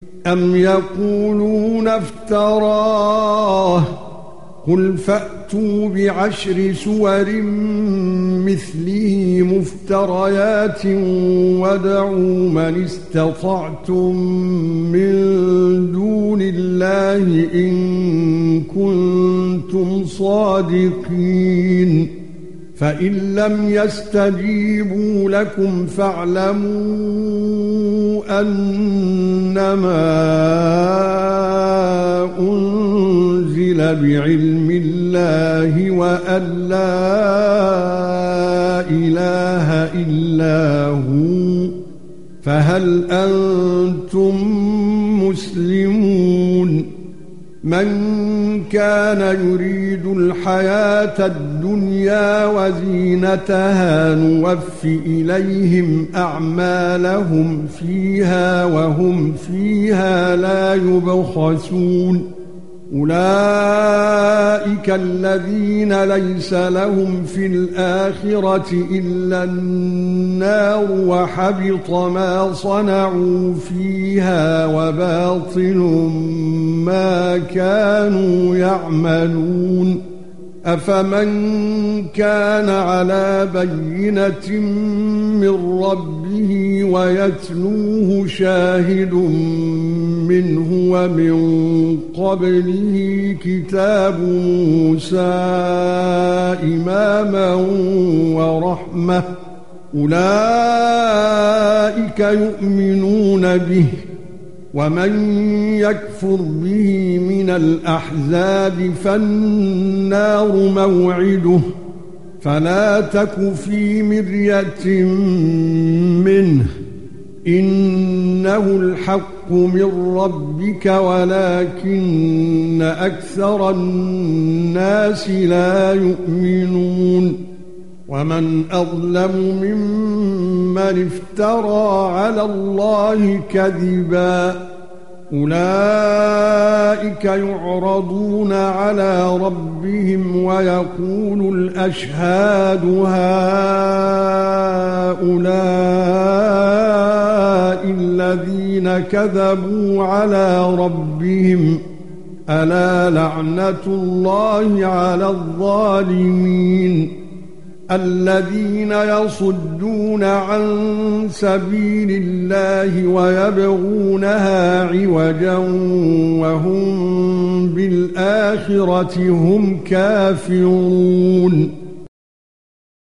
أَمْ يَقُولُونَ افْتَرَاهُ قُلْ فَأْتُوا بِعَشْرِ سُوَرٍ مِثْلِهِ مُفْتَرَيَاتٍ وَادْعُوا مَنِ اسْتَطَعْتُم مِّن دُونِ اللَّهِ إِن كُنتُمْ صَادِقِينَ فَإِن لَّمْ يَسْتَجِيبُوا لَكُمْ فَاعْلَمُوا أَنَّمَا أُنزِلَ بِعِلْمِ اللَّهِ وَأَن لَّا إِلَٰهَ إِلَّا هُوَ فَهَلْ أَنتُم مُّسْلِمُونَ مَن كَانَ يُرِيدُ الْحَيَاةَ الدُّنْيَا وَزِينَتَهَا نُوَفِّ إِلَيْهِمْ أَعْمَالَهُمْ فِيهَا وَهُمْ فِيهَا لَا يُبْخَسُونَ أُولَئِكَ الَّذِينَ لَيْسَ لَهُمْ فِي الْآخِرَةِ إِلَّا النَّارُ وَحَبِطَ مَا صَنَعُوا فِيهَا وَبَاطِلٌ مَا كَانُوا يَعْمَلُونَ أَفَمَن كَانَ عَلَى بَيِّنَةٍ مِّن رَّبِّهِ وَيَتْلُوهُ شَاهِدٌ مِّنْهُ وَمِن قَبْلِهِ كِتَابُ مُوسَىٰ إِمَامًا وَرَحْمَةً أُولَئِكَ يُؤْمِنُونَ بِهِ وَمَن يَكْفُرْ بِهِ مِنَ الْأَحْزَابِ فَالنَّارُ مَوْعِدُهُ فَلَا تَكُ فِي مِرْيَةٍ مِّنْهُ إِنَّهُ الْحَقُّ مِنْ رَبِّكَ وَلَكِنَّ أَكْثَرَ النَّاسِ لَا يُؤْمِنُونَ وَمَنْ أَظْلَمُ مِمَّنِ افْتَرَى عَلَى اللَّهِ كَذِبًا أُولَئِكَ يُعْرَضُونَ عَلَى رَبِّهِمْ وَيَقُولُ الْأَشْهَادُ هَؤُلَاءِ الَّذِينَ كَذَبُوا عَلَى رَبِّهِمْ أَلَا لَعْنَةُ اللَّهِ عَلَى الظَّالِمِينَ الَّذِينَ يَصُدُّونَ عَن سَبِيلِ اللَّهِ وَيَبْغُونَهَا عِوَجًا وَهُمْ بِالْآخِرَةِ هُمْ كَافِرُونَ